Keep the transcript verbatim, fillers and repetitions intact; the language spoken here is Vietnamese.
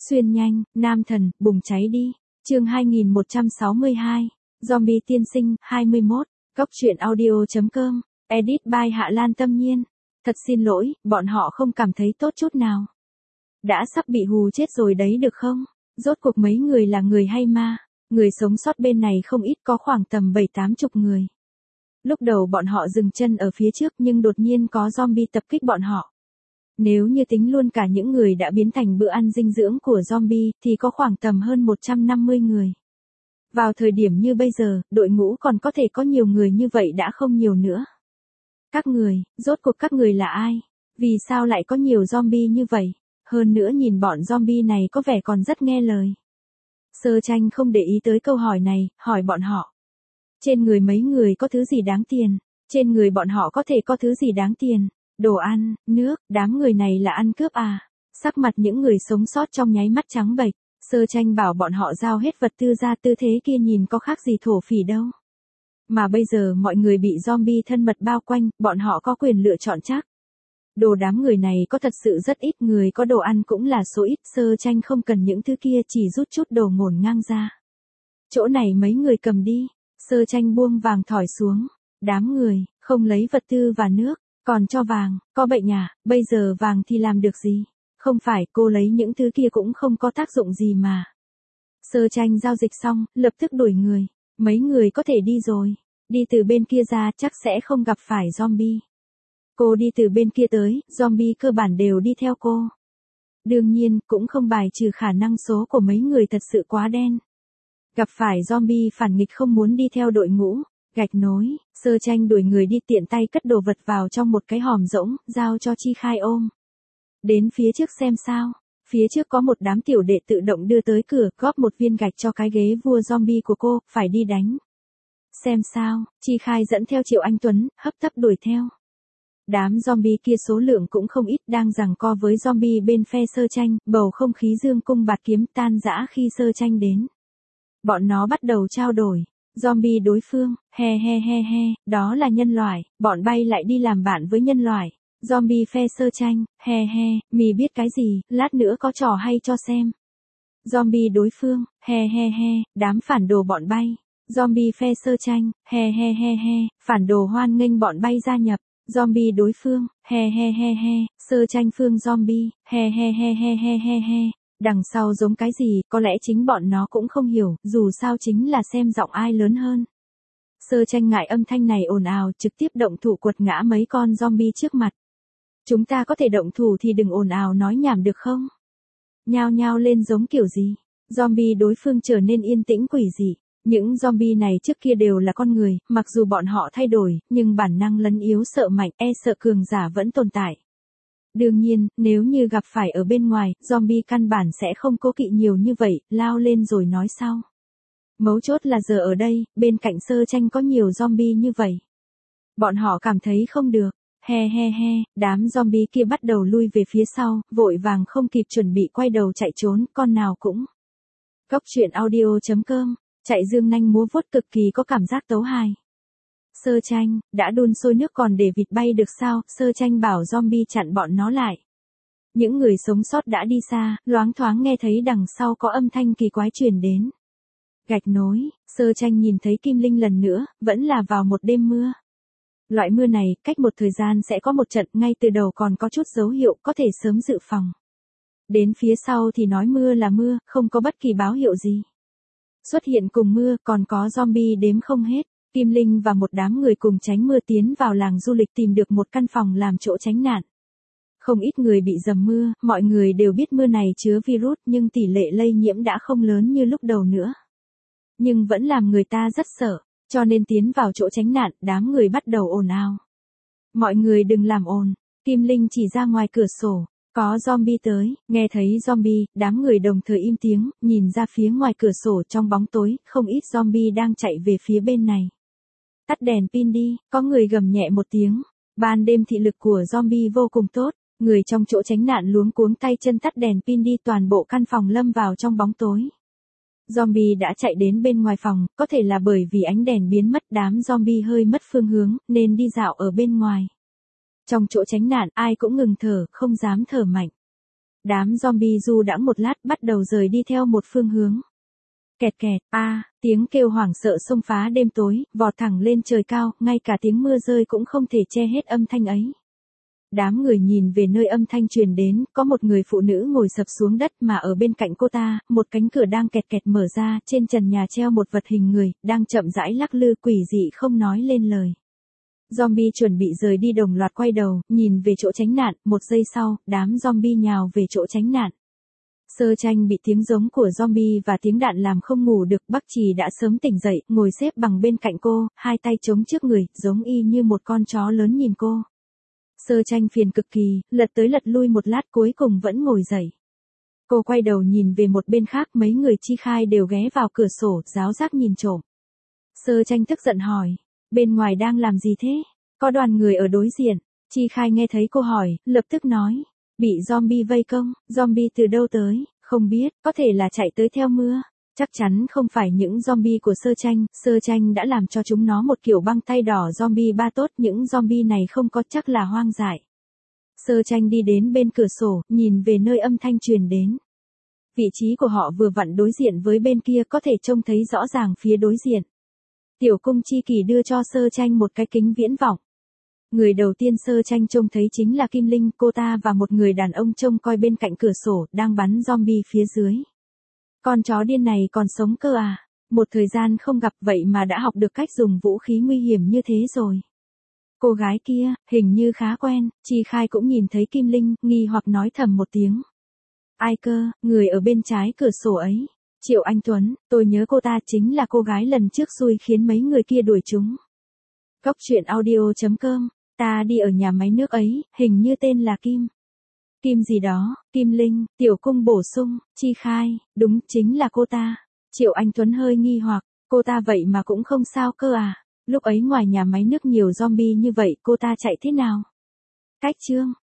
Xuyên nhanh, nam thần, bùng cháy đi. Chương hai nghìn một trăm sáu mươi hai. Zombie tiên sinh, hai mươi mốt. Cốc truyện audio chấm com. Edit by Hạ Lan Tâm Nhiên. Thật xin lỗi, bọn họ không cảm thấy tốt chút nào. Đã sắp bị hù chết rồi đấy được không? Rốt cuộc mấy người là người hay ma? Người sống sót bên này không ít, có khoảng tầm bảy tám chục người. Lúc đầu bọn họ dừng chân ở phía trước nhưng đột nhiên có zombie tập kích bọn họ. Nếu như tính luôn cả những người đã biến thành bữa ăn dinh dưỡng của zombie thì có khoảng tầm hơn một trăm năm mươi người. Vào thời điểm như bây giờ, đội ngũ còn có thể có nhiều người như vậy đã không nhiều nữa. Các người, rốt cuộc các người là ai? Vì sao lại có nhiều zombie như vậy? Hơn nữa nhìn bọn zombie này có vẻ còn rất nghe lời. Sơ Tranh không để ý tới câu hỏi này, hỏi bọn họ. Trên người mấy người có thứ gì đáng tiền? Trên người bọn họ có thể có thứ gì đáng tiền? Đồ ăn, nước, đám người này là ăn cướp à? Sắc mặt những người sống sót trong nháy mắt trắng bệch. Sơ Tranh bảo bọn họ giao hết vật tư ra, tư thế kia nhìn có khác gì thổ phỉ đâu. Mà bây giờ mọi người bị zombie thân mật bao quanh, bọn họ có quyền lựa chọn chắc. Đồ đám người này có thật sự rất ít, người có đồ ăn cũng là số ít. Sơ Tranh không cần những thứ kia, chỉ rút chút đồ ngổn ngang ra. Chỗ này mấy người cầm đi. Sơ Tranh buông vàng thỏi xuống. Đám người, không lấy vật tư và nước, còn cho vàng, có bệnh à? Bây giờ vàng thì làm được gì? Không phải, cô lấy những thứ kia cũng không có tác dụng gì mà. Sơ Tranh giao dịch xong, lập tức đuổi người. Mấy người có thể đi rồi. Đi từ bên kia ra chắc sẽ không gặp phải zombie. Cô đi từ bên kia tới, zombie cơ bản đều đi theo cô. Đương nhiên, cũng không bài trừ khả năng số của mấy người thật sự quá đen. Gặp phải zombie phản nghịch không muốn đi theo đội ngũ. Gạch nối, Sơ Tranh đuổi người đi, tiện tay cất đồ vật vào trong một cái hòm rỗng, giao cho Chi Khai ôm. Đến phía trước xem sao. Phía trước có một đám tiểu đệ tự động đưa tới cửa, góp một viên gạch cho cái ghế vua zombie của cô, phải đi đánh. Xem sao, Chi Khai dẫn theo Triệu Anh Tuấn, hấp tấp đuổi theo. Đám zombie kia số lượng cũng không ít, đang giằng co với zombie bên phe Sơ Tranh, bầu không khí dương cung bạt kiếm tan rã khi Sơ Tranh đến. Bọn nó bắt đầu trao đổi. Zombie đối phương, he he he he, đó là nhân loại, bọn bay lại đi làm bạn với nhân loại. Zombie phe Sơ Tranh, he he, mì biết cái gì, lát nữa có trò hay cho xem. Zombie đối phương, he he he, đám phản đồ bọn bay. Zombie phe Sơ Tranh, he he he he, phản đồ hoan nghênh bọn bay gia nhập. Zombie đối phương, he he he he, Sơ Tranh phương zombie, he he he he he he he. Đằng sau giống cái gì, có lẽ chính bọn nó cũng không hiểu, dù sao chính là xem giọng ai lớn hơn. Sơ Tranh ngại âm thanh này ồn ào, trực tiếp động thủ quật ngã mấy con zombie trước mặt. Chúng ta có thể động thủ thì đừng ồn ào nói nhảm được không? Nhao nhao lên giống kiểu gì? Zombie đối phương trở nên yên tĩnh quỷ dị. Những zombie này trước kia đều là con người, mặc dù bọn họ thay đổi, nhưng bản năng lấn yếu sợ mạnh, e sợ cường giả vẫn tồn tại. Đương nhiên, nếu như gặp phải ở bên ngoài, zombie căn bản sẽ không cố kỵ nhiều như vậy, lao lên rồi nói sau. Mấu chốt là giờ ở đây, bên cạnh Sơ Tranh có nhiều zombie như vậy. Bọn họ cảm thấy không được, he he he, đám zombie kia bắt đầu lui về phía sau, vội vàng không kịp chuẩn bị quay đầu chạy trốn, con nào cũng. Cốc truyện audio chấm com, chạy dương nanh múa vuốt cực kỳ có cảm giác tấu hài. Sơ Tranh, đã đun sôi nước còn để vịt bay được sao? Sơ Tranh bảo zombie chặn bọn nó lại. Những người sống sót đã đi xa, loáng thoáng nghe thấy đằng sau có âm thanh kỳ quái truyền đến. Gạch nối, Sơ Tranh nhìn thấy Kim Linh lần nữa, vẫn là vào một đêm mưa. Loại mưa này, cách một thời gian sẽ có một trận, ngay từ đầu còn có chút dấu hiệu, có thể sớm dự phòng. Đến phía sau thì nói mưa là mưa, không có bất kỳ báo hiệu gì. Xuất hiện cùng mưa, còn có zombie đếm không hết. Kim Linh và một đám người cùng tránh mưa tiến vào làng du lịch, tìm được một căn phòng làm chỗ tránh nạn. Không ít người bị dầm mưa, mọi người đều biết mưa này chứa virus nhưng tỷ lệ lây nhiễm đã không lớn như lúc đầu nữa. Nhưng vẫn làm người ta rất sợ, cho nên tiến vào chỗ tránh nạn, đám người bắt đầu ồn ào. Mọi người đừng làm ồn, Kim Linh chỉ ra ngoài cửa sổ, có zombie tới, nghe thấy zombie, đám người đồng thời im tiếng, nhìn ra phía ngoài cửa sổ trong bóng tối, không ít zombie đang chạy về phía bên này. Tắt đèn pin đi, có người gầm nhẹ một tiếng. Ban đêm thị lực của zombie vô cùng tốt, người trong chỗ tránh nạn luống cuống tay chân tắt đèn pin đi, toàn bộ căn phòng lâm vào trong bóng tối. Zombie đã chạy đến bên ngoài phòng, có thể là bởi vì ánh đèn biến mất, đám zombie hơi mất phương hướng, nên đi dạo ở bên ngoài. Trong chỗ tránh nạn, ai cũng ngừng thở, không dám thở mạnh. Đám zombie du đãng một lát bắt đầu rời đi theo một phương hướng. Kẹt kẹt, a, à, tiếng kêu hoảng sợ xông phá đêm tối, vọt thẳng lên trời cao, ngay cả tiếng mưa rơi cũng không thể che hết âm thanh ấy. Đám người nhìn về nơi âm thanh truyền đến, có một người phụ nữ ngồi sập xuống đất mà ở bên cạnh cô ta, một cánh cửa đang kẹt kẹt mở ra, trên trần nhà treo một vật hình người, đang chậm rãi lắc lư quỷ dị không nói lên lời. Zombie chuẩn bị rời đi đồng loạt quay đầu, nhìn về chỗ tránh nạn, một giây sau, đám zombie nhào về chỗ tránh nạn. Sơ Tranh bị tiếng giống của zombie và tiếng đạn làm không ngủ được, Bắc Trì đã sớm tỉnh dậy, ngồi xếp bằng bên cạnh cô, hai tay chống trước người, giống y như một con chó lớn nhìn cô. Sơ Tranh phiền cực kỳ, lật tới lật lui một lát cuối cùng vẫn ngồi dậy. Cô quay đầu nhìn về một bên khác, mấy người Chi Khai đều ghé vào cửa sổ, giáo giác nhìn trộm. Sơ Tranh tức giận hỏi, bên ngoài đang làm gì thế? Có đoàn người ở đối diện. Chi Khai nghe thấy cô hỏi, lập tức nói, bị zombie vây công. Zombie từ đâu tới? Không biết, có thể là chạy tới theo mưa. Chắc chắn không phải những zombie của Sơ Tranh, Sơ Tranh đã làm cho chúng nó một kiểu băng tay đỏ zombie ba tốt, những zombie này không có chắc là hoang dại. Sơ Tranh đi đến bên cửa sổ, nhìn về nơi âm thanh truyền đến. Vị trí của họ vừa vặn đối diện với bên kia, có thể trông thấy rõ ràng phía đối diện. Tiểu Cung Chi Kỳ đưa cho Sơ Tranh một cái kính viễn vọng. Người đầu tiên Sơ Tranh trông thấy chính là Kim Linh, cô ta và một người đàn ông trông coi bên cạnh cửa sổ, đang bắn zombie phía dưới. Con chó điên này còn sống cơ à? Một thời gian không gặp vậy mà đã học được cách dùng vũ khí nguy hiểm như thế rồi. Cô gái kia, hình như khá quen, Chi Khai cũng nhìn thấy Kim Linh, nghi hoặc nói thầm một tiếng. Ai cơ, người ở bên trái cửa sổ ấy. Triệu Anh Tuấn, tôi nhớ cô ta chính là cô gái lần trước xui khiến mấy người kia đuổi chúng. Cốc truyện audio chấm com, ta đi ở nhà máy nước ấy, hình như tên là Kim. Kim gì đó, Kim Linh, Tiểu Cung bổ sung, Chi Khai, đúng chính là cô ta. Triệu Anh Tuấn hơi nghi hoặc, cô ta vậy mà cũng không sao cơ à, lúc ấy ngoài nhà máy nước nhiều zombie như vậy cô ta chạy thế nào? Cách chương.